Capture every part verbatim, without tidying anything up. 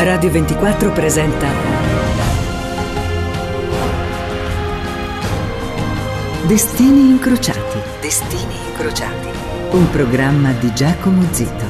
Radio ventiquattro presenta Destini incrociati. Destini incrociati. Un programma di Giacomo Zito.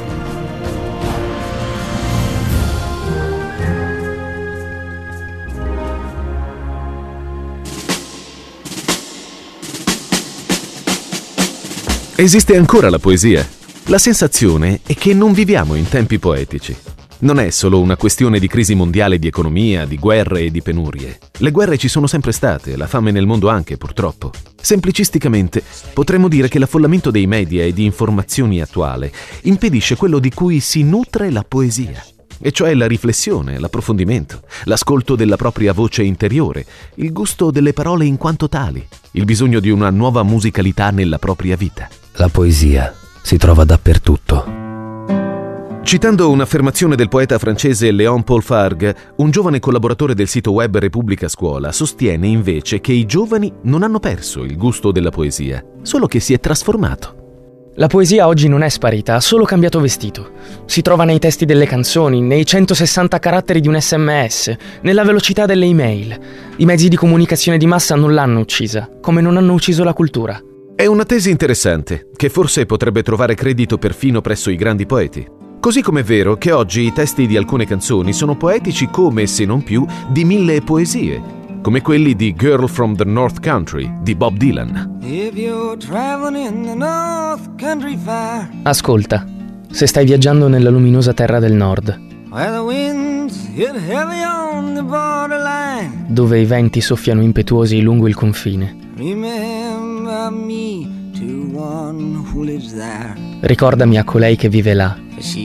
Esiste ancora la poesia? La sensazione è che non viviamo in tempi poetici. Non è solo una questione di crisi mondiale, di economia, di guerre e di penurie. Le guerre ci sono sempre state, la fame nel mondo anche, purtroppo. Semplicisticamente, potremmo dire che l'affollamento dei media e di informazioni attuale impedisce quello di cui si nutre la poesia, e cioè la riflessione, l'approfondimento, l'ascolto della propria voce interiore, il gusto delle parole in quanto tali, il bisogno di una nuova musicalità nella propria vita. La poesia si trova dappertutto. Citando un'affermazione del poeta francese Léon Paul Fargue, un giovane collaboratore del sito web Repubblica Scuola sostiene invece che i giovani non hanno perso il gusto della poesia, solo che si è trasformato. La poesia oggi non è sparita, ha solo cambiato vestito. Si trova nei testi delle canzoni, nei centosessanta caratteri di un esse emme esse, nella velocità delle email. I mezzi di comunicazione di massa non l'hanno uccisa, come non hanno ucciso la cultura. È una tesi interessante, che forse potrebbe trovare credito perfino presso i grandi poeti. Così come è vero che oggi i testi di alcune canzoni sono poetici come, se non più, di mille poesie, come quelli di Girl from the North Country di Bob Dylan. Ascolta, se stai viaggiando nella luminosa terra del nord, dove i venti soffiano impetuosi lungo il confine, ricordami a colei che vive là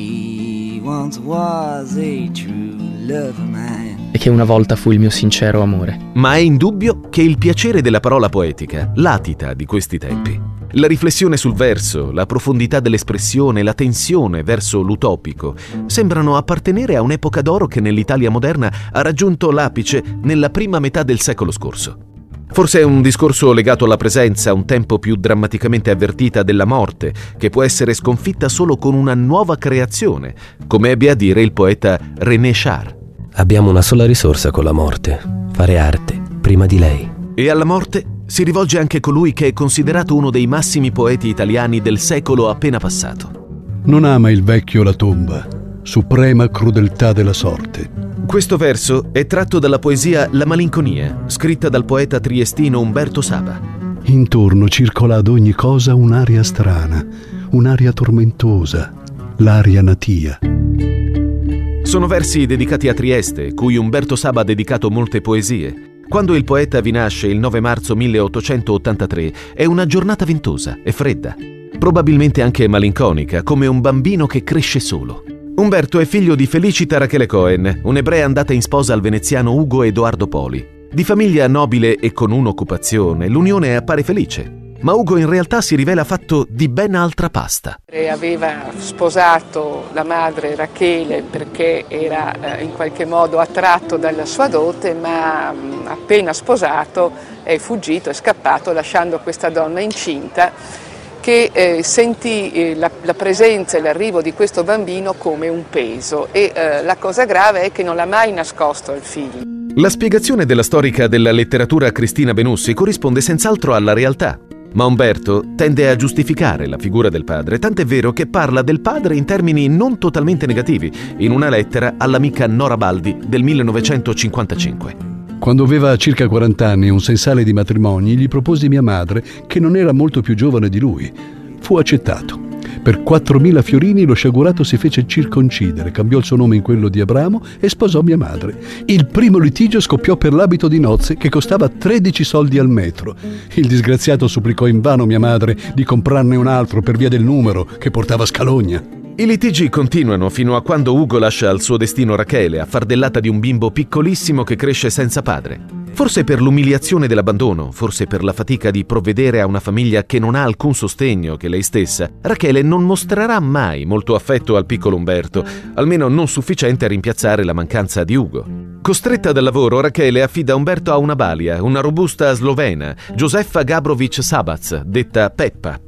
e che una volta fu il mio sincero amore. Ma è indubbio che il piacere della parola poetica latita di questi tempi. La riflessione sul verso, la profondità dell'espressione, la tensione verso l'utopico sembrano appartenere a un'epoca d'oro che nell'Italia moderna ha raggiunto l'apice nella prima metà del secolo scorso. Forse è un discorso legato alla presenza, un tempo più drammaticamente avvertita della morte, che può essere sconfitta solo con una nuova creazione, come ebbe a dire il poeta René Char. Abbiamo una sola risorsa con la morte: fare arte prima di lei. E alla morte si rivolge anche colui che è considerato uno dei massimi poeti italiani del secolo appena passato. Non ama il vecchio la tomba, suprema crudeltà della sorte. Questo verso è tratto dalla poesia La malinconia, scritta dal poeta triestino Umberto Saba. Intorno circola ad ogni cosa un'aria strana, un'aria tormentosa, l'aria natia. Sono versi dedicati a Trieste, cui Umberto Saba ha dedicato molte poesie. Quando il poeta vi nasce il nove marzo milleottocentottantatré è una giornata ventosa e fredda, probabilmente anche malinconica, come un bambino che cresce solo. Umberto è figlio di Felicita Rachele Cohen, un'ebrea andata in sposa al veneziano Ugo Edoardo Poli. Di famiglia nobile e con un'occupazione, l'unione appare felice, ma Ugo in realtà si rivela fatto di ben altra pasta. Aveva sposato la madre Rachele perché era eh, in qualche modo attratto dalla sua dote, ma mh, appena sposato è fuggito, è scappato lasciando questa donna incinta, che eh, sentì eh, la, la presenza e l'arrivo di questo bambino come un peso e eh, la cosa grave è che non l'ha mai nascosto al figlio. La spiegazione della storica della letteratura Cristina Benussi corrisponde senz'altro alla realtà, ma Umberto tende a giustificare la figura del padre, tant'è vero che parla del padre in termini non totalmente negativi, in una lettera all'amica Nora Baldi del millenovecentocinquantacinque. Quando aveva circa quaranta anni, un sensale di matrimoni gli propose mia madre, che non era molto più giovane di lui. Fu accettato. Per quattromila fiorini lo sciagurato si fece circoncidere, cambiò il suo nome in quello di Abramo e sposò mia madre. Il primo litigio scoppiò per l'abito di nozze che costava tredici soldi al metro. Il disgraziato supplicò invano mia madre di comprarne un altro per via del numero che portava scalogna. I litigi continuano fino a quando Ugo lascia al suo destino Rachele, affardellata di un bimbo piccolissimo che cresce senza padre. Forse per l'umiliazione dell'abbandono, forse per la fatica di provvedere a una famiglia che non ha alcun sostegno che lei stessa, Rachele non mostrerà mai molto affetto al piccolo Umberto, almeno non sufficiente a rimpiazzare la mancanza di Ugo. Costretta dal lavoro, Rachele affida Umberto a una balia, una robusta slovena, Josefa Gabrovic Sabac, detta Peppa.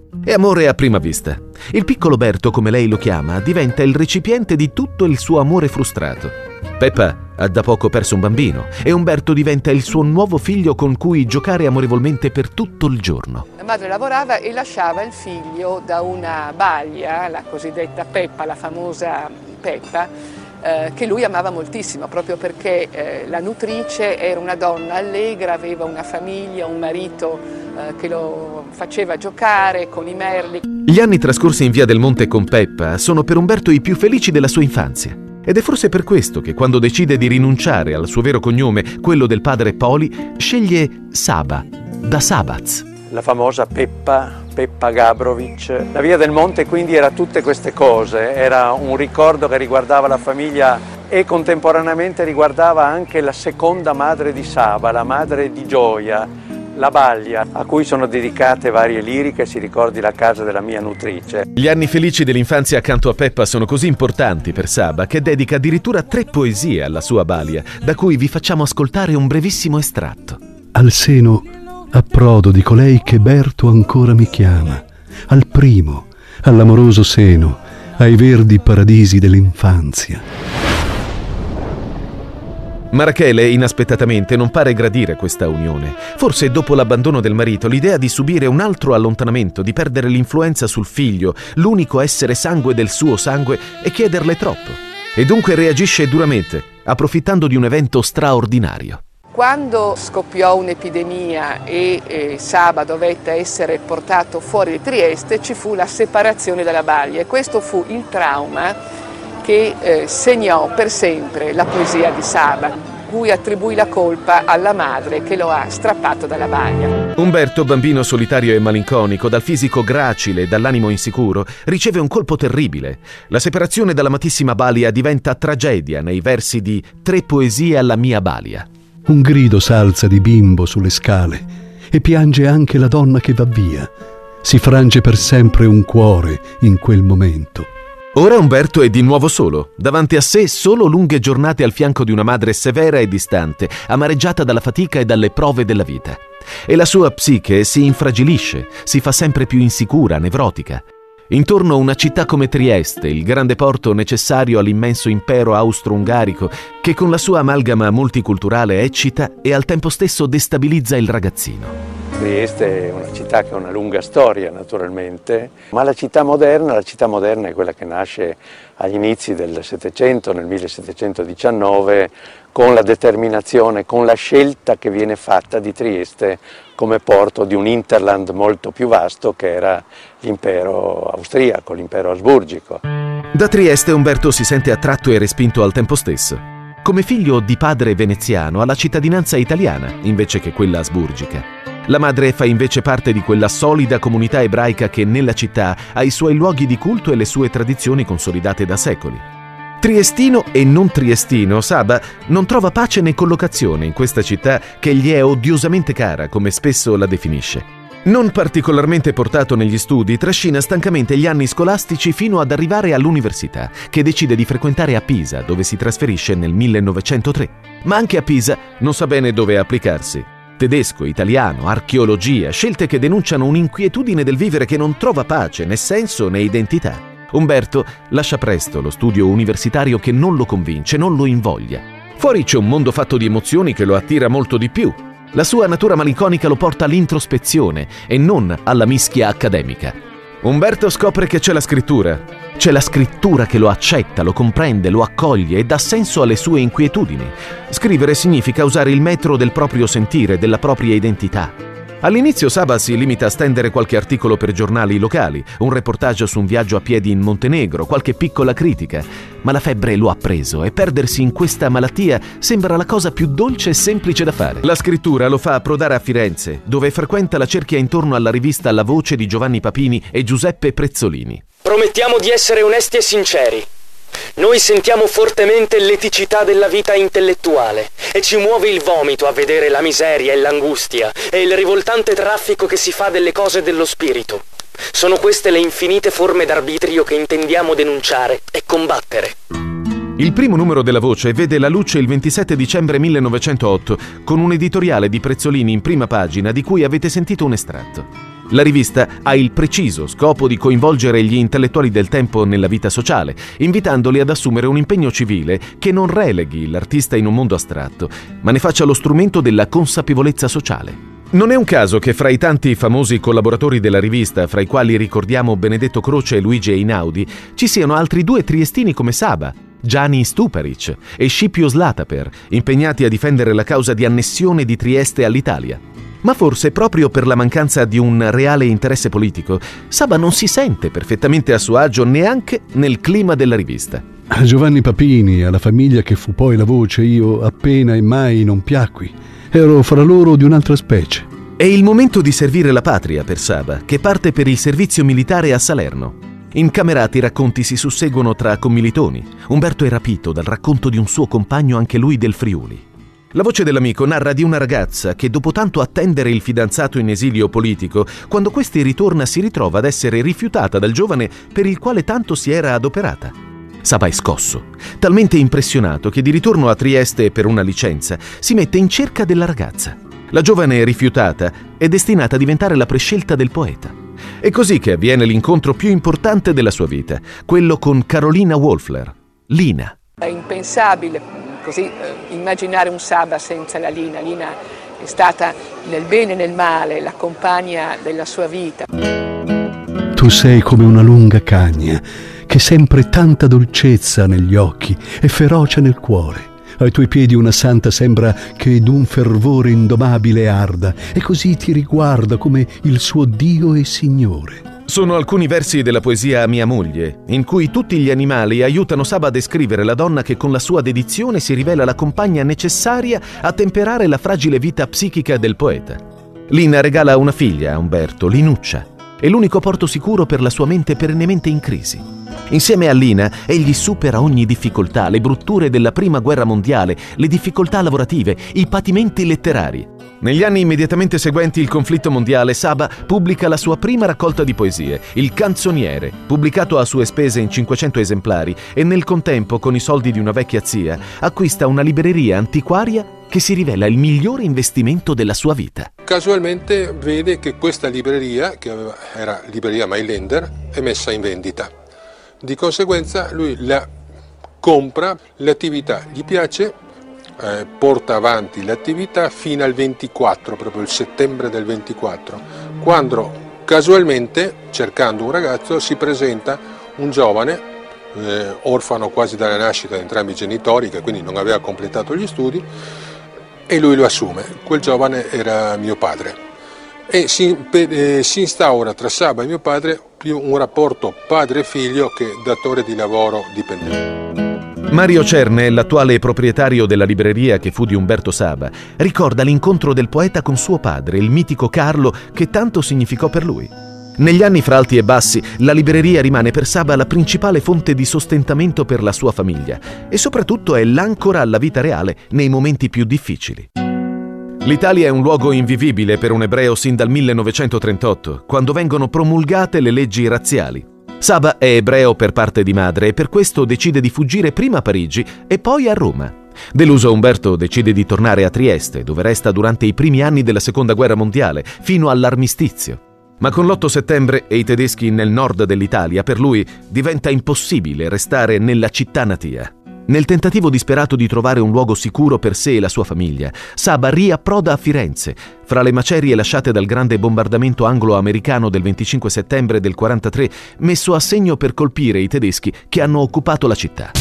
È amore a prima vista. Il piccolo Berto, come lei lo chiama, diventa il recipiente di tutto il suo amore frustrato. Peppa ha da poco perso un bambino e Umberto diventa il suo nuovo figlio con cui giocare amorevolmente per tutto il giorno. La madre lavorava e lasciava il figlio da una balia, la cosiddetta Peppa, la famosa Peppa, eh, che lui amava moltissimo, proprio perché eh, la nutrice era una donna allegra, aveva una famiglia, un marito eh, che lo faceva giocare con i merli. Gli anni trascorsi in Via del Monte con Peppa sono per Umberto i più felici della sua infanzia. Ed è forse per questo che quando decide di rinunciare al suo vero cognome, quello del padre Poli, sceglie Saba, da Sabaz. La famosa Peppa, Peppa Gabrovic. La Via del Monte quindi era tutte queste cose, era un ricordo che riguardava la famiglia e contemporaneamente riguardava anche la seconda madre di Saba, la madre di Gioia, la Baglia, a cui sono dedicate varie liriche, si ricordi la casa della mia nutrice. Gli anni felici dell'infanzia accanto a Peppa sono così importanti per Saba che dedica addirittura tre poesie alla sua Balia, da cui vi facciamo ascoltare un brevissimo estratto. Al seno approdo di colei che Berto ancora mi chiama, al primo, all'amoroso seno, ai verdi paradisi dell'infanzia. Ma Rachele, inaspettatamente, non pare gradire questa unione. Forse dopo l'abbandono del marito, l'idea di subire un altro allontanamento, di perdere l'influenza sul figlio, l'unico essere sangue del suo sangue, è chiederle troppo. E dunque reagisce duramente, approfittando di un evento straordinario. Quando scoppiò un'epidemia e eh, Saba dovette essere portato fuori di Trieste, ci fu la separazione dalla Balia e questo fu il trauma che eh, segnò per sempre la poesia di Saba, cui attribuì la colpa alla madre che lo ha strappato dalla Balia. Umberto, bambino solitario e malinconico, dal fisico gracile e dall'animo insicuro, riceve un colpo terribile. La separazione dall'amatissima Balia diventa tragedia nei versi di Tre poesie alla mia Balia. Un grido s'alza di bimbo sulle scale e piange anche la donna che va via. Si frange per sempre un cuore in quel momento. Ora Umberto è di nuovo solo, davanti a sé solo lunghe giornate al fianco di una madre severa e distante, amareggiata dalla fatica e dalle prove della vita. E la sua psiche si infragilisce, si fa sempre più insicura, nevrotica. Intorno una città come Trieste, il grande porto necessario all'immenso impero austro-ungarico, che con la sua amalgama multiculturale eccita e al tempo stesso destabilizza il ragazzino. Trieste è una città che ha una lunga storia naturalmente, ma la città moderna, la città moderna è quella che nasce agli inizi del Settecento, nel millesettecentodiciannove, con la determinazione, con la scelta che viene fatta di Trieste come porto di un hinterland molto più vasto che era l'impero austriaco, l'impero asburgico. Da Trieste Umberto si sente attratto e respinto al tempo stesso. Come figlio di padre veneziano ha la cittadinanza italiana invece che quella asburgica. La madre fa invece parte di quella solida comunità ebraica che nella città ha i suoi luoghi di culto e le sue tradizioni consolidate da secoli. Triestino e non triestino, Saba non trova pace né collocazione in questa città che gli è odiosamente cara, come spesso la definisce. Non particolarmente portato negli studi, trascina stancamente gli anni scolastici fino ad arrivare all'università, che decide di frequentare a Pisa, dove si trasferisce nel millenovecentotre. Ma anche a Pisa non sa bene dove applicarsi. Tedesco, italiano, archeologia, scelte che denunciano un'inquietudine del vivere che non trova pace, né senso né identità. Umberto lascia presto lo studio universitario che non lo convince, non lo invoglia. Fuori c'è un mondo fatto di emozioni che lo attira molto di più. La sua natura malinconica lo porta all'introspezione e non alla mischia accademica. Umberto scopre che c'è la scrittura. C'è la scrittura che lo accetta, lo comprende, lo accoglie e dà senso alle sue inquietudini. Scrivere significa usare il metro del proprio sentire, della propria identità. All'inizio Saba si limita a stendere qualche articolo per giornali locali, un reportage su un viaggio a piedi in Montenegro, qualche piccola critica. Ma la febbre lo ha preso e perdersi in questa malattia sembra la cosa più dolce e semplice da fare. La scrittura lo fa approdare a Firenze, dove frequenta la cerchia intorno alla rivista La Voce di Giovanni Papini e Giuseppe Prezzolini. Promettiamo di essere onesti e sinceri. Noi sentiamo fortemente l'eticità della vita intellettuale e ci muove il vomito a vedere la miseria e l'angustia e il rivoltante traffico che si fa delle cose dello spirito. Sono queste le infinite forme d'arbitrio che intendiamo denunciare e combattere. Il primo numero della Voce vede la luce il ventisette dicembre millenovecentootto con un editoriale di Prezzolini in prima pagina di cui avete sentito un estratto. La rivista ha il preciso scopo di coinvolgere gli intellettuali del tempo nella vita sociale, invitandoli ad assumere un impegno civile che non releghi l'artista in un mondo astratto, ma ne faccia lo strumento della consapevolezza sociale. Non è un caso che fra i tanti famosi collaboratori della rivista, fra i quali ricordiamo Benedetto Croce e Luigi Einaudi, ci siano altri due triestini come Saba, Gianni Stuparic e Scipio Slataper, impegnati a difendere la causa di annessione di Trieste all'Italia. Ma forse proprio per la mancanza di un reale interesse politico, Saba non si sente perfettamente a suo agio neanche nel clima della rivista. A Giovanni Papini, alla famiglia che fu poi la voce, io appena e mai non piacqui. Ero fra loro di un'altra specie. È il momento di servire la patria per Saba, che parte per il servizio militare a Salerno. Incamerati racconti si susseguono tra commilitoni. Umberto è rapito dal racconto di un suo compagno, anche lui del Friuli. La voce dell'amico narra di una ragazza che, dopo tanto attendere il fidanzato in esilio politico, quando questi ritorna si ritrova ad essere rifiutata dal giovane per il quale tanto si era adoperata. Saba è scosso, talmente impressionato che di ritorno a Trieste per una licenza si mette in cerca della ragazza. La giovane rifiutata è destinata a diventare la prescelta del poeta. È così che avviene l'incontro più importante della sua vita, quello con Carolina Wolfler, Lina. È impensabile così eh, immaginare un Saba senza la Lina. Lina è stata nel bene e nel male la compagna della sua vita. Tu sei come una lunga cagna, che sempre tanta dolcezza negli occhi e ferocia nel cuore. Ai tuoi piedi una santa sembra che d'un fervore indomabile arda, e così ti riguarda come il suo Dio e Signore. Sono alcuni versi della poesia Mia moglie, in cui tutti gli animali aiutano Saba a descrivere la donna che con la sua dedizione si rivela la compagna necessaria a temperare la fragile vita psichica del poeta. Lina regala una figlia a Umberto, Linuccia, è l'unico porto sicuro per la sua mente perennemente in crisi. Insieme a Lina, egli supera ogni difficoltà, le brutture della prima guerra mondiale, le difficoltà lavorative, i patimenti letterari. Negli anni immediatamente seguenti il conflitto mondiale, Saba pubblica la sua prima raccolta di poesie, Il Canzoniere, pubblicato a sue spese in cinquecento esemplari, e nel contempo, con i soldi di una vecchia zia, acquista una libreria antiquaria che si rivela il migliore investimento della sua vita. Casualmente vede che questa libreria, che aveva, era libreria Mailänder, è messa in vendita. Di conseguenza lui la compra, l'attività gli piace, eh, porta avanti l'attività fino al ventiquattro, proprio il settembre del ventiquattro, quando casualmente, cercando un ragazzo, si presenta un giovane, eh, orfano quasi dalla nascita di entrambi i genitori, che quindi non aveva completato gli studi, e lui lo assume. Quel giovane era mio padre. E si, eh, si instaura tra Saba e mio padre più un rapporto padre-figlio che datore di lavoro dipendente. Mario Cerne, l'attuale proprietario della libreria che fu di Umberto Saba, ricorda l'incontro del poeta con suo padre, il mitico Carlo, che tanto significò per lui. Negli anni fra alti e bassi, la libreria rimane per Saba la principale fonte di sostentamento per la sua famiglia e soprattutto è l'ancora alla vita reale nei momenti più difficili. L'Italia è un luogo invivibile per un ebreo sin dal millenovecentotrentotto, quando vengono promulgate le leggi razziali. Saba è ebreo per parte di madre e per questo decide di fuggire prima a Parigi e poi a Roma. Deluso, Umberto decide di tornare a Trieste, dove resta durante i primi anni della Seconda Guerra Mondiale, fino all'armistizio. Ma con l'otto settembre e i tedeschi nel nord dell'Italia, per lui diventa impossibile restare nella città natia. Nel tentativo disperato di trovare un luogo sicuro per sé e la sua famiglia, Saba riapproda a Firenze, fra le macerie lasciate dal grande bombardamento anglo-americano del venticinque settembre del quarantatré, messo a segno per colpire i tedeschi che hanno occupato la città.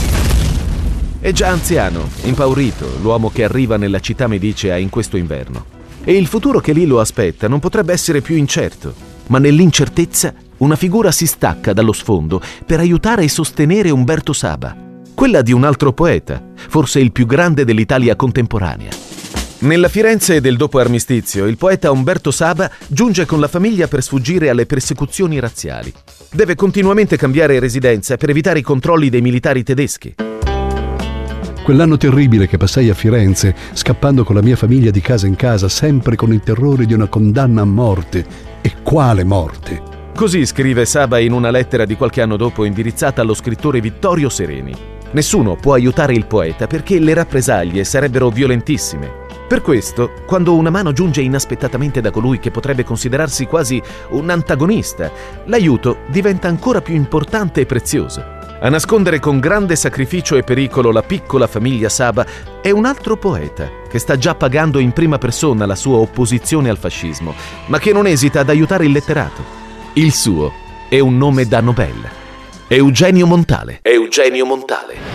È già anziano, impaurito, l'uomo che arriva nella città medicea in questo inverno. E il futuro che lì lo aspetta non potrebbe essere più incerto, ma nell'incertezza una figura si stacca dallo sfondo per aiutare e sostenere Umberto Saba, quella di un altro poeta, forse il più grande dell'Italia contemporanea. Nella Firenze del dopo armistizio, il poeta Umberto Saba giunge con la famiglia per sfuggire alle persecuzioni razziali. Deve continuamente cambiare residenza per evitare i controlli dei militari tedeschi. Quell'anno terribile che passai a Firenze, scappando con la mia famiglia di casa in casa, sempre con il terrore di una condanna a morte. E quale morte? Così scrive Saba in una lettera di qualche anno dopo indirizzata allo scrittore Vittorio Sereni. Nessuno può aiutare il poeta perché le rappresaglie sarebbero violentissime. Per questo, quando una mano giunge inaspettatamente da colui che potrebbe considerarsi quasi un antagonista, l'aiuto diventa ancora più importante e prezioso. A nascondere con grande sacrificio e pericolo la piccola famiglia Saba è un altro poeta che sta già pagando in prima persona la sua opposizione al fascismo, ma che non esita ad aiutare il letterato. Il suo è un nome da Nobel. Eugenio Montale. Eugenio Montale.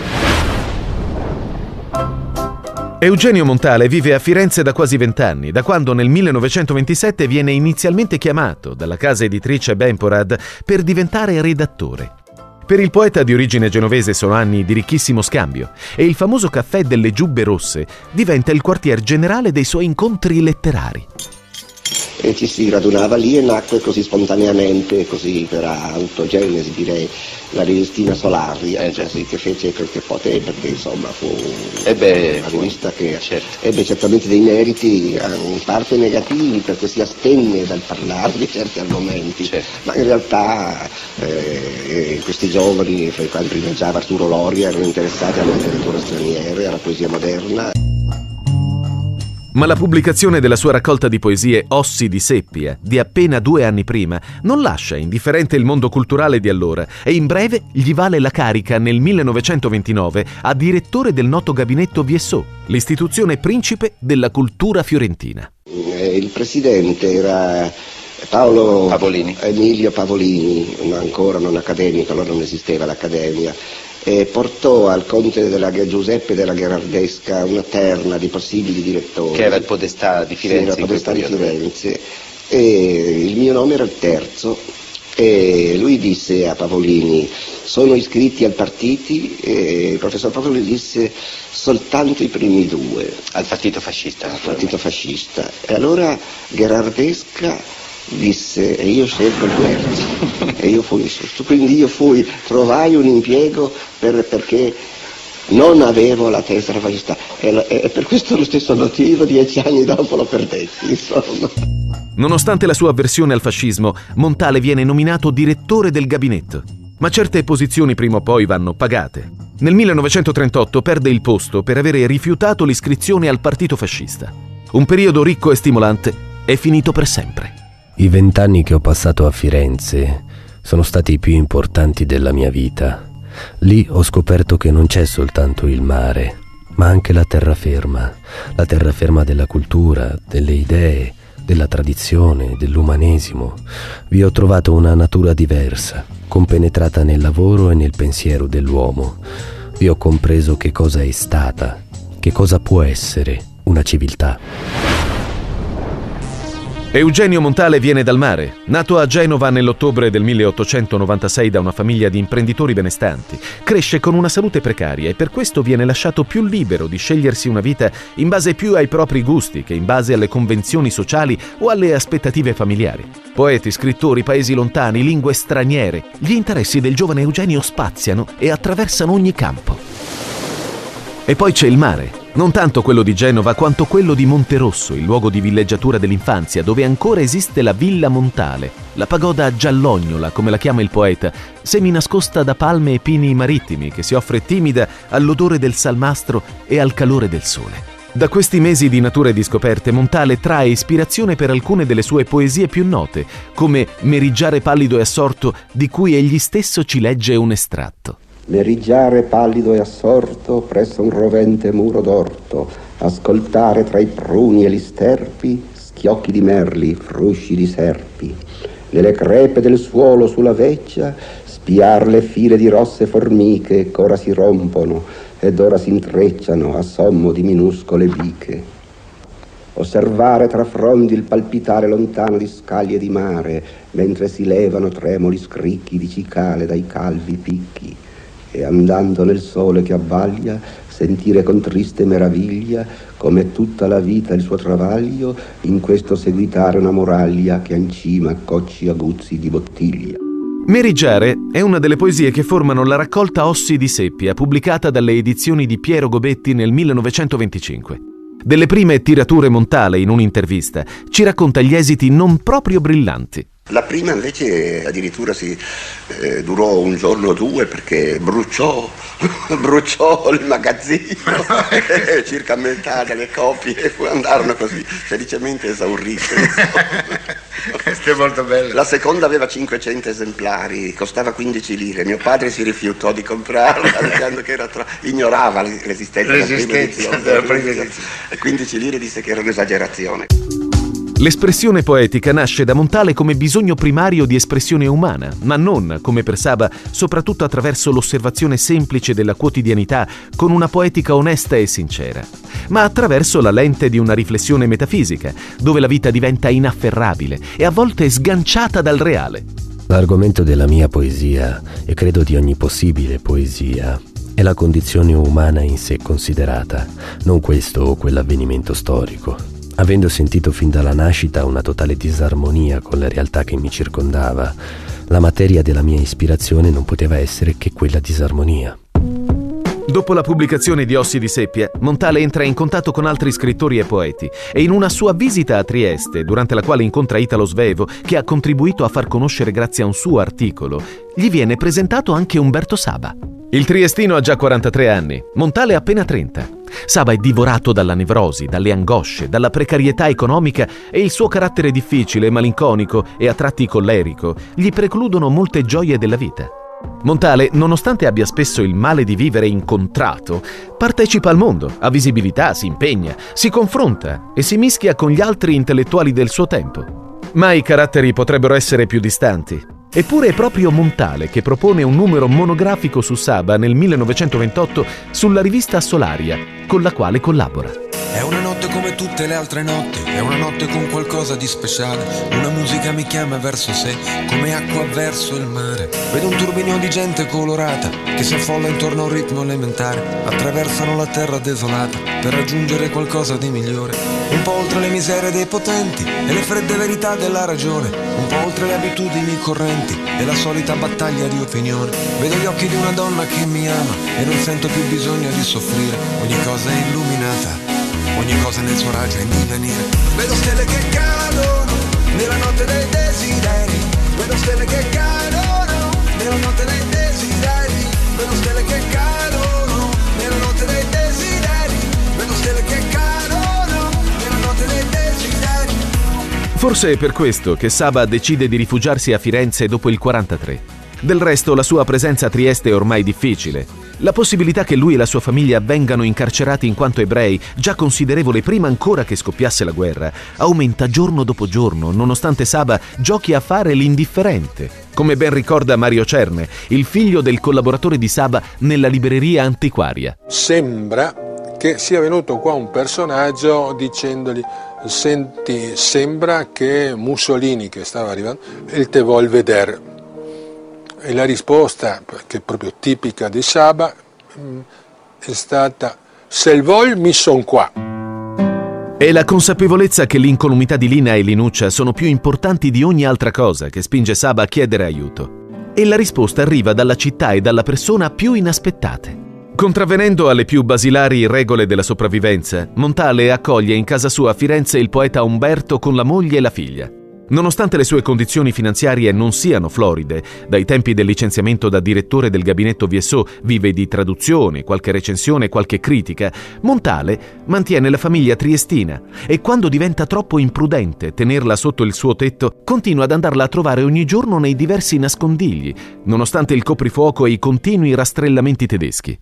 Eugenio Montale vive a Firenze da quasi vent'anni, da quando nel millenovecentoventisette viene inizialmente chiamato dalla casa editrice Bemporad per diventare redattore. Per il poeta di origine genovese sono anni di ricchissimo scambio e il famoso caffè delle Giubbe Rosse diventa il quartier generale dei suoi incontri letterari. E ci si radunava lì e nacque così spontaneamente, così per autogenesi direi, la Rivistina Solari, eh, così, che fece quel che poté, perché insomma fu ebbe, una rivista che certo. ebbe certamente dei meriti in parte negativi, perché si astenne dal parlare di certi argomenti, certo. ma in realtà eh, questi giovani, fra i quali primeggiava Arturo Loria, erano interessati alle letterature straniere, alla poesia moderna. Ma la pubblicazione della sua raccolta di poesie Ossi di Seppia, di appena due anni prima, non lascia indifferente il mondo culturale di allora e in breve gli vale la carica nel millenovecentoventinove a direttore del noto gabinetto Viessò, l'istituzione principe della cultura fiorentina. Il presidente era Paolo Pavolini. Emilio Pavolini, ancora non accademico, allora non esisteva l'accademia. E portò al conte della Giuseppe della Gherardesca una terna di possibili direttori. Che era il podestà di Firenze. Sì, era il podestà di Firenze. E il mio nome era il terzo. E lui disse a Pavolini: sono iscritti al partiti, e il professor Pavolini disse soltanto i primi due. Al partito fascista. Al partito fascista. E allora Gherardesca disse: e io scelgo il terzo. E io fui sotto, quindi io fui, trovai un impiego per, perché non avevo la tessera fascista e, e per questo lo stesso motivo dieci anni dopo lo perdetti, insomma. Nonostante la sua avversione al fascismo, Montale viene nominato direttore del gabinetto. Ma certe posizioni prima o poi vanno pagate. Nel millenovecentotrentotto perde il posto per avere rifiutato l'iscrizione al partito fascista. Un periodo ricco e stimolante è finito per sempre. I vent'anni che ho passato a Firenze sono stati i più importanti della mia vita. Lì ho scoperto che non c'è soltanto il mare, ma anche la terraferma, la terraferma della cultura, delle idee, della tradizione, dell'umanesimo. Vi ho trovato una natura diversa, compenetrata nel lavoro e nel pensiero dell'uomo. Vi ho compreso che cosa è stata, che cosa può essere una civiltà. Eugenio Montale viene dal mare. Nato a Genova nell'ottobre del milleottocentonovantasei da una famiglia di imprenditori benestanti, cresce con una salute precaria e per questo viene lasciato più libero di scegliersi una vita in base più ai propri gusti che in base alle convenzioni sociali o alle aspettative familiari. Poeti, scrittori, paesi lontani, lingue straniere, gli interessi del giovane Eugenio spaziano e attraversano ogni campo. E poi c'è il mare. Non tanto quello di Genova quanto quello di Monterosso, il luogo di villeggiatura dell'infanzia, dove ancora esiste la Villa Montale, la pagoda giallognola, come la chiama il poeta, seminascosta da palme e pini marittimi, che si offre timida all'odore del salmastro e al calore del sole. Da questi mesi di natura e di scoperte, Montale trae ispirazione per alcune delle sue poesie più note, come Meriggiare pallido e assorto, di cui egli stesso ci legge un estratto. Meriggiare pallido e assorto presso un rovente muro d'orto, ascoltare tra i pruni e gli sterpi schiocchi di merli, frusci di serpi, nelle crepe del suolo sulla vecchia spiar le file di rosse formiche che ora si rompono ed ora si intrecciano a sommo di minuscole biche. Osservare tra frondi il palpitare lontano di scaglie di mare mentre si levano tremoli scricchi di cicale dai calvi picchi, e andando nel sole che abbaglia sentire con triste meraviglia come tutta la vita il suo travaglio in questo seguitare una moraglia che ha in cima cocci aguzzi di bottiglia. Meriggiare è una delle poesie che formano la raccolta Ossi di Seppia, pubblicata dalle edizioni di Piero Gobetti nel millenovecentoventicinque. Delle prime tirature Montale, in un'intervista, ci racconta gli esiti non proprio brillanti. La prima invece addirittura si eh, durò un giorno o due perché bruciò, bruciò il magazzino, circa metà delle copie andarono così felicemente esaurite. Questo è molto bello. La seconda aveva cinquecento esemplari, costava quindici lire. Mio padre si rifiutò di comprarla dicendo che era tra... ignorava l'esistenza, l'esistenza della prima edizione. quindici lire disse che era un'esagerazione. L'espressione poetica nasce da Montale come bisogno primario di espressione umana, ma non, come per Saba, soprattutto attraverso l'osservazione semplice della quotidianità con una poetica onesta e sincera, ma attraverso la lente di una riflessione metafisica, dove la vita diventa inafferrabile e a volte sganciata dal reale. L'argomento della mia poesia, e credo di ogni possibile poesia, è la condizione umana in sé considerata, non questo o quell'avvenimento storico. Avendo sentito fin dalla nascita una totale disarmonia con la realtà che mi circondava, la materia della mia ispirazione non poteva essere che quella disarmonia. Dopo la pubblicazione di Ossi di seppia, Montale entra in contatto con altri scrittori e poeti e in una sua visita a Trieste, durante la quale incontra Italo Svevo, che ha contribuito a far conoscere grazie a un suo articolo, gli viene presentato anche Umberto Saba. Il triestino ha già quarantatré anni, Montale appena trenta. Saba è divorato dalla nevrosi, dalle angosce, dalla precarietà economica e il suo carattere difficile, malinconico e a tratti collerico gli precludono molte gioie della vita. Montale, nonostante abbia spesso il male di vivere incontrato, partecipa al mondo, ha visibilità, si impegna, si confronta e si mischia con gli altri intellettuali del suo tempo. Ma i caratteri potrebbero essere più distanti. Eppure è proprio Montale che propone un numero monografico su Saba nel millenovecentoventotto sulla rivista Solaria, con la quale collabora. È una notte come tutte le altre notti, è una notte con qualcosa di speciale. Una musica mi chiama verso sé, come acqua verso il mare. Vedo un turbinio di gente colorata che si affolla intorno a un ritmo elementare. Attraversano la terra desolata per raggiungere qualcosa di migliore. Un po' oltre le miserie dei potenti e le fredde verità della ragione. Un po' oltre le abitudini correnti e la solita battaglia di opinione. Vedo gli occhi di una donna che mi ama e non sento più bisogno di soffrire. Ogni cosa è illuminata, ogni cosa nel suo raggio è in divenire. Vedo stelle che cadono nella notte dei desideri. Vedo stelle che cadono nella notte dei desideri. Vedo stelle che cadono nella notte dei desideri. Vedo stelle che cadono nella notte dei desideri. Forse è per questo che Saba decide di rifugiarsi a Firenze dopo il quarantatré. Del resto la sua presenza a Trieste è ormai difficile. La possibilità che lui e la sua famiglia vengano incarcerati in quanto ebrei, già considerevole prima ancora che scoppiasse la guerra, aumenta giorno dopo giorno, nonostante Saba giochi a fare l'indifferente, come ben ricorda Mario Cerne, il figlio del collaboratore di Saba nella libreria antiquaria. Sembra che sia venuto qua un personaggio dicendogli: senti, sembra che Mussolini, che stava arrivando, il te vuol vedere. E la risposta, che è proprio tipica di Saba, è stata: se il vol mi son qua. È la consapevolezza che l'incolumità di Lina e Linuccia sono più importanti di ogni altra cosa che spinge Saba a chiedere aiuto. E la risposta arriva dalla città e dalla persona più inaspettate. Contravvenendo alle più basilari regole della sopravvivenza, Montale accoglie in casa sua a Firenze il poeta Umberto con la moglie e la figlia. Nonostante le sue condizioni finanziarie non siano floride, dai tempi del licenziamento da direttore del gabinetto Viessot vive di traduzione, qualche recensione, qualche critica, Montale mantiene la famiglia triestina e quando diventa troppo imprudente tenerla sotto il suo tetto, continua ad andarla a trovare ogni giorno nei diversi nascondigli, nonostante il coprifuoco e i continui rastrellamenti tedeschi.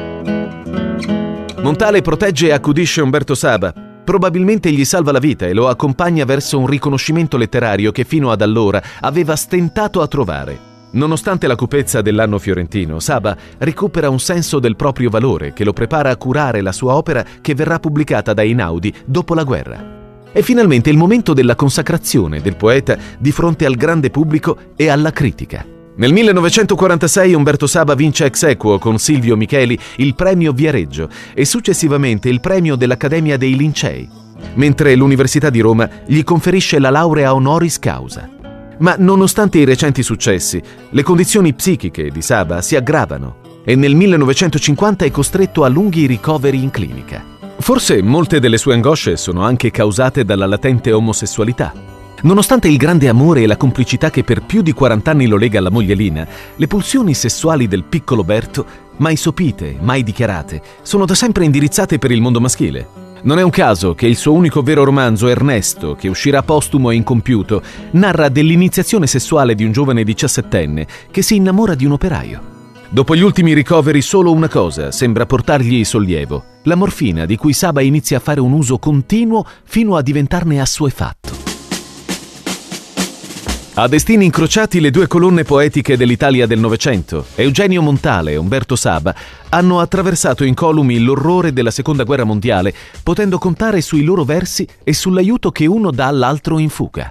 Montale protegge e accudisce Umberto Saba. Probabilmente gli salva la vita e lo accompagna verso un riconoscimento letterario che fino ad allora aveva stentato a trovare. Nonostante la cupezza dell'anno fiorentino, Saba recupera un senso del proprio valore che lo prepara a curare la sua opera che verrà pubblicata da Einaudi dopo la guerra. È finalmente il momento della consacrazione del poeta di fronte al grande pubblico e alla critica. Nel millenovecentoquarantasei Umberto Saba vince ex aequo con Silvio Micheli il premio Viareggio e successivamente il premio dell'Accademia dei Lincei, mentre l'Università di Roma gli conferisce la laurea honoris causa. Ma nonostante i recenti successi, le condizioni psichiche di Saba si aggravano e nel millenovecentocinquanta è costretto a lunghi ricoveri in clinica. Forse molte delle sue angosce sono anche causate dalla latente omosessualità. Nonostante il grande amore e la complicità che per più di quaranta anni lo lega alla moglie Lina, le pulsioni sessuali del piccolo Berto, mai sopite, mai dichiarate, sono da sempre indirizzate per il mondo maschile. Non è un caso che il suo unico vero romanzo, Ernesto, che uscirà postumo e incompiuto, narra dell'iniziazione sessuale di un giovane diciassettenne che si innamora di un operaio. Dopo gli ultimi ricoveri solo una cosa sembra portargli sollievo: la morfina, di cui Saba inizia a fare un uso continuo fino a diventarne assuefatto. A destini incrociati, le due colonne poetiche dell'Italia del Novecento, Eugenio Montale e Umberto Saba, hanno attraversato incolumi l'orrore della Seconda Guerra Mondiale, potendo contare sui loro versi e sull'aiuto che uno dà all'altro in fuga.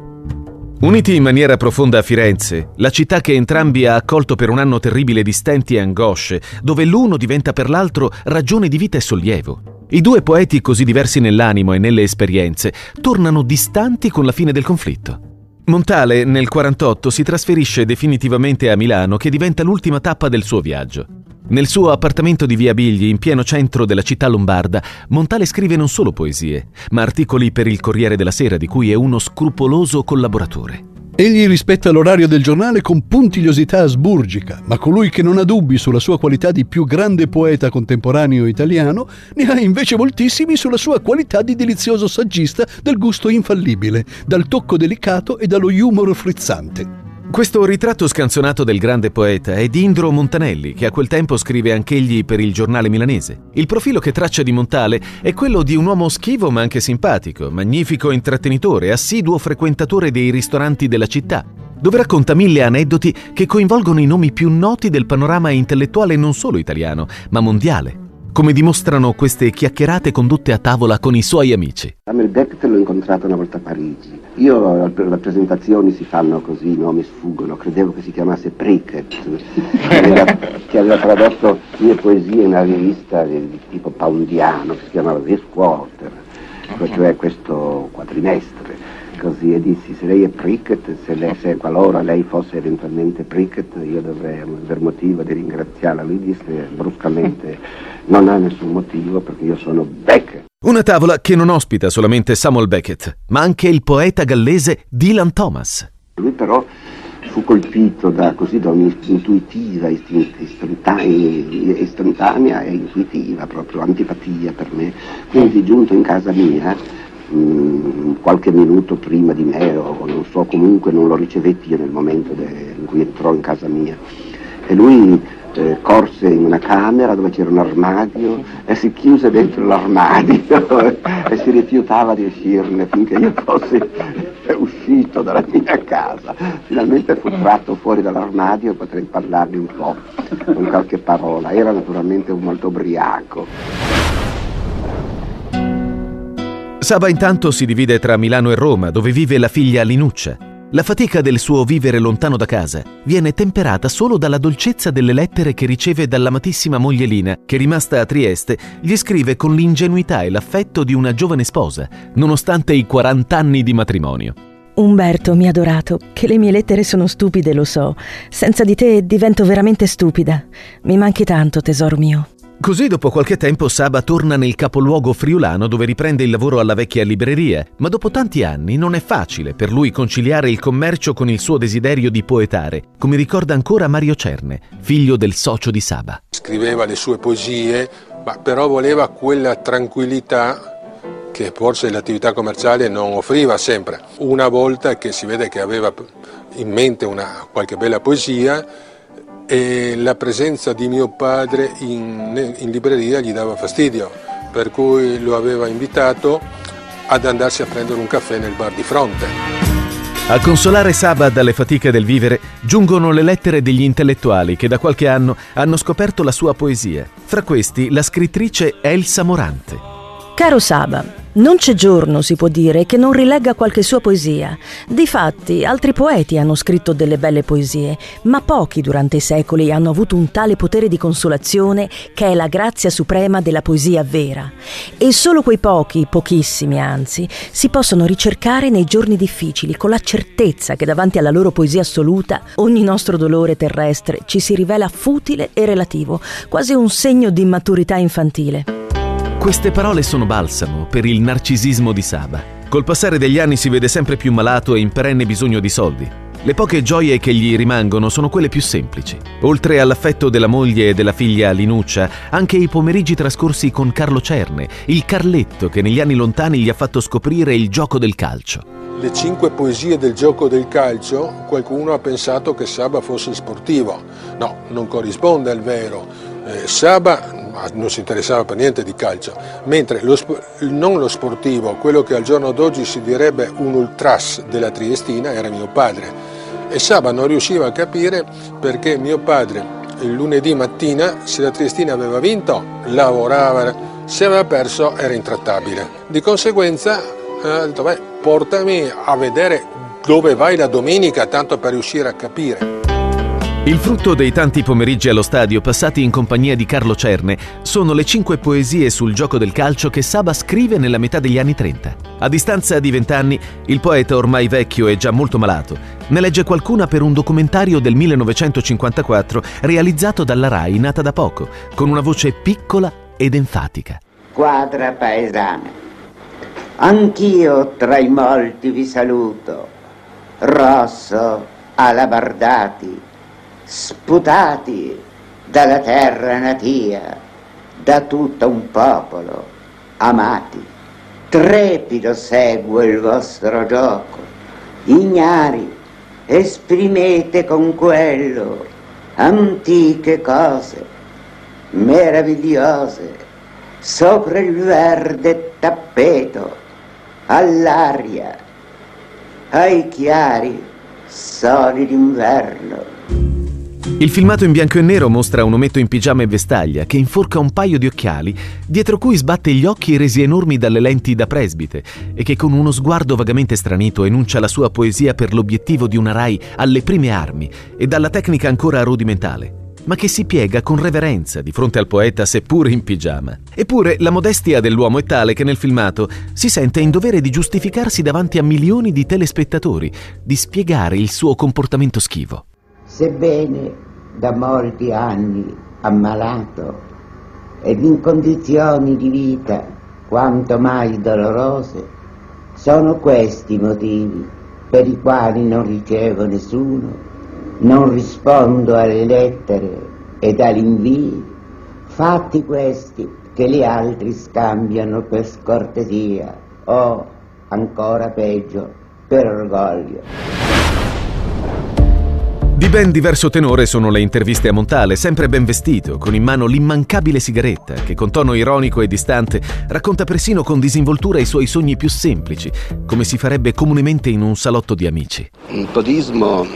Uniti in maniera profonda a Firenze, la città che entrambi ha accolto per un anno terribile di stenti e angosce, dove l'uno diventa per l'altro ragione di vita e sollievo. I due poeti, così diversi nell'animo e nelle esperienze, tornano distanti con la fine del conflitto. Montale nel quarantotto si trasferisce definitivamente a Milano, che diventa l'ultima tappa del suo viaggio. Nel suo appartamento di Via Bigli, in pieno centro della città lombarda, Montale scrive non solo poesie, ma articoli per il Corriere della Sera, di cui è uno scrupoloso collaboratore. Egli rispetta l'orario del giornale con puntigliosità asburgica, ma colui che non ha dubbi sulla sua qualità di più grande poeta contemporaneo italiano ne ha invece moltissimi sulla sua qualità di delizioso saggista dal gusto infallibile, dal tocco delicato e dallo humor frizzante. Questo ritratto scanzonato del grande poeta è di Indro Montanelli, che a quel tempo scrive anch'egli per il Giornale milanese. Il profilo che traccia di Montale è quello di un uomo schivo ma anche simpatico, magnifico intrattenitore, assiduo frequentatore dei ristoranti della città, dove racconta mille aneddoti che coinvolgono i nomi più noti del panorama intellettuale non solo italiano, ma mondiale, come dimostrano queste chiacchierate condotte a tavola con i suoi amici. Samuel Beckett l'ho incontrato una volta a Parigi. Io, per le presentazioni si fanno così, i nomi sfuggono, credevo che si chiamasse Prickett, che aveva, che aveva tradotto mie poesie in una rivista di, di tipo poundiano, che si chiamava This Quarter, cioè questo quadrimestre. Così, e dissi: se lei è Prickett, se, lei, se qualora lei fosse eventualmente Prickett, io dovrei aver motivo di ringraziarla. Lui disse bruscamente: non ha nessun motivo, perché io sono Beckett. Una tavola che non ospita solamente Samuel Beckett, ma anche il poeta gallese Dylan Thomas. Lui però fu colpito da, così, da un'intuitiva, istantanea, istantanea e intuitiva proprio antipatia per me. Quindi, giunto in casa mia, mh, qualche minuto prima di me, o non so, comunque non lo ricevetti io nel momento de, in cui entrò in casa mia. E lui eh, corse in una camera dove c'era un armadio e si chiuse dentro l'armadio e si rifiutava di uscirne finché io fossi uscito dalla mia casa. Finalmente fu tratto fuori dall'armadio e potrei parlargli un po' con qualche parola. Era naturalmente molto ubriaco. Saba intanto si divide tra Milano e Roma, dove vive la figlia Linuccia. La fatica del suo vivere lontano da casa viene temperata solo dalla dolcezza delle lettere che riceve dall'amatissima moglie Lina, che, rimasta a Trieste, gli scrive con l'ingenuità e l'affetto di una giovane sposa, nonostante i quaranta anni di matrimonio. Umberto, mio adorato, che le mie lettere sono stupide, lo so. Senza di te divento veramente stupida. Mi manchi tanto, tesoro mio. Così, dopo qualche tempo, Saba torna nel capoluogo friulano, dove riprende il lavoro alla vecchia libreria, ma dopo tanti anni non è facile per lui conciliare il commercio con il suo desiderio di poetare, come ricorda ancora Mario Cerne, figlio del socio di Saba. Scriveva le sue poesie, ma però voleva quella tranquillità che forse l'attività commerciale non offriva sempre. Una volta che si vede che aveva in mente una qualche bella poesia, e la presenza di mio padre in, in libreria gli dava fastidio, per cui lo aveva invitato ad andarsi a prendere un caffè nel bar di fronte. A consolare Saba dalle fatiche del vivere giungono le lettere degli intellettuali che da qualche anno hanno scoperto la sua poesia. Fra questi la scrittrice Elsa Morante. Caro Saba, non c'è giorno, si può dire, che non rilegga qualche sua poesia. Difatti, altri poeti hanno scritto delle belle poesie, ma pochi durante i secoli hanno avuto un tale potere di consolazione che è la grazia suprema della poesia vera. E solo quei pochi, pochissimi anzi, si possono ricercare nei giorni difficili, con la certezza che davanti alla loro poesia assoluta ogni nostro dolore terrestre ci si rivela futile e relativo, quasi un segno di immaturità infantile. Queste parole sono balsamo per il narcisismo di Saba. Col passare degli anni si vede sempre più malato e in perenne bisogno di soldi. Le poche gioie che gli rimangono sono quelle più semplici. Oltre all'affetto della moglie e della figlia Linuccia, anche i pomeriggi trascorsi con Carlo Cerne, il Carletto che negli anni lontani gli ha fatto scoprire il gioco del calcio. Le cinque poesie del gioco del calcio, qualcuno ha pensato che Saba fosse sportivo. No, non corrisponde al vero. Eh, Saba non si interessava per niente di calcio, mentre lo, non lo sportivo, quello che al giorno d'oggi si direbbe un ultras della Triestina, era mio padre. E Saba non riusciva a capire perché mio padre il lunedì mattina, se la Triestina aveva vinto, lavorava, se aveva perso era intrattabile. Di conseguenza ha detto, beh, portami a vedere dove vai la domenica, tanto per riuscire a capire. Il frutto dei tanti pomeriggi allo stadio passati in compagnia di Carlo Cerne sono le cinque poesie sul gioco del calcio che Saba scrive nella metà degli anni trenta. A distanza di vent'anni, il poeta ormai vecchio e già molto malato ne legge qualcuna per un documentario del millenovecentocinquantaquattro realizzato dalla Rai, nata da poco, con una voce piccola ed enfatica. Squadra paesana, anch'io tra i molti vi saluto, rosso, alabardati, sputati dalla terra natia, da tutto un popolo, amati. Trepido seguo il vostro gioco, ignari, esprimete con quello antiche cose, meravigliose, sopra il verde tappeto, all'aria, ai chiari soli d'inverno. Il filmato in bianco e nero mostra un ometto in pigiama e vestaglia che inforca un paio di occhiali, dietro cui sbatte gli occhi resi enormi dalle lenti da presbite e che con uno sguardo vagamente stranito enuncia la sua poesia per l'obiettivo di una Rai alle prime armi e dalla tecnica ancora rudimentale, ma che si piega con reverenza di fronte al poeta seppure in pigiama. Eppure la modestia dell'uomo è tale che nel filmato si sente in dovere di giustificarsi davanti a milioni di telespettatori, di spiegare il suo comportamento schivo. Sebbene da molti anni ammalato ed in condizioni di vita quanto mai dolorose, sono questi i motivi per i quali non ricevo nessuno, non rispondo alle lettere ed agli invii, fatti questi che gli altri scambiano per scortesia o, ancora peggio, per orgoglio. Di ben diverso tenore sono le interviste a Montale, sempre ben vestito, con in mano l'immancabile sigaretta, che con tono ironico e distante racconta persino con disinvoltura i suoi sogni più semplici, come si farebbe comunemente in un salotto di amici. In podismo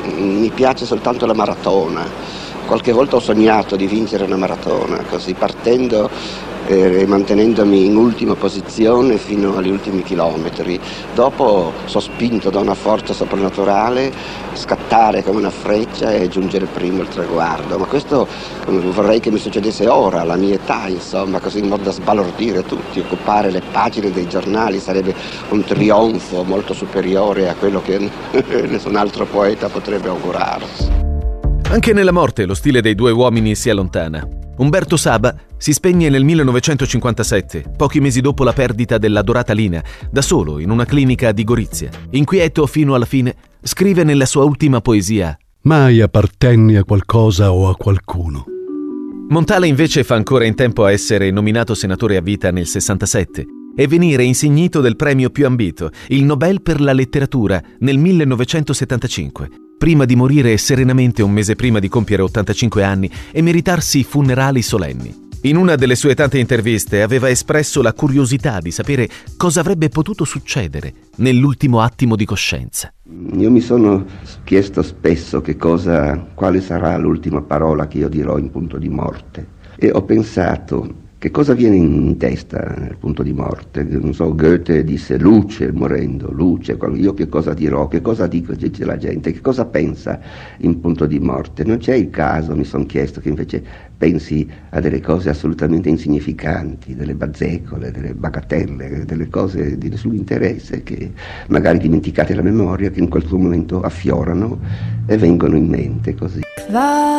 mi piace soltanto la maratona. Qualche volta ho sognato di vincere una maratona, così partendo e mantenendomi in ultima posizione fino agli ultimi chilometri. Dopo sospinto da una forza soprannaturale, scattare come una freccia e giungere primo al traguardo. Ma questo vorrei che mi succedesse ora, alla mia età, insomma, così in modo da sbalordire tutti. Occupare le pagine dei giornali sarebbe un trionfo molto superiore a quello che nessun altro poeta potrebbe augurarsi. Anche nella morte lo stile dei due uomini si allontana. Umberto Saba si spegne nel millenovecentocinquantasette, pochi mesi dopo la perdita dell'adorata Lina, da solo in una clinica di Gorizia. Inquieto fino alla fine, scrive nella sua ultima poesia: mai appartenni a qualcosa o a qualcuno. Montale invece fa ancora in tempo a essere nominato senatore a vita nel sessantasette e venire insignito del premio più ambito, il Nobel per la letteratura, nel millenovecentosettantacinque, prima di morire serenamente un mese prima di compiere ottantacinque anni e meritarsi funerali solenni. In una delle sue tante interviste aveva espresso la curiosità di sapere cosa avrebbe potuto succedere nell'ultimo attimo di coscienza. Io mi sono chiesto spesso che cosa, quale sarà l'ultima parola che io dirò in punto di morte, e ho pensato: che cosa viene in testa nel punto di morte? Non so, Goethe disse luce morendo, luce, io che cosa dirò, che cosa dico, dice la gente, che cosa pensa in punto di morte? Non c'è il caso, mi sono chiesto, che invece pensi a delle cose assolutamente insignificanti, delle bazzecole, delle bagatelle, delle cose di nessun interesse, che magari dimenticate la memoria, che in quel momento affiorano e vengono in mente così.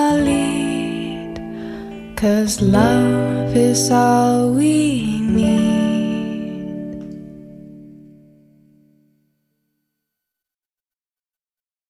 Valley, 'cause love is all we need.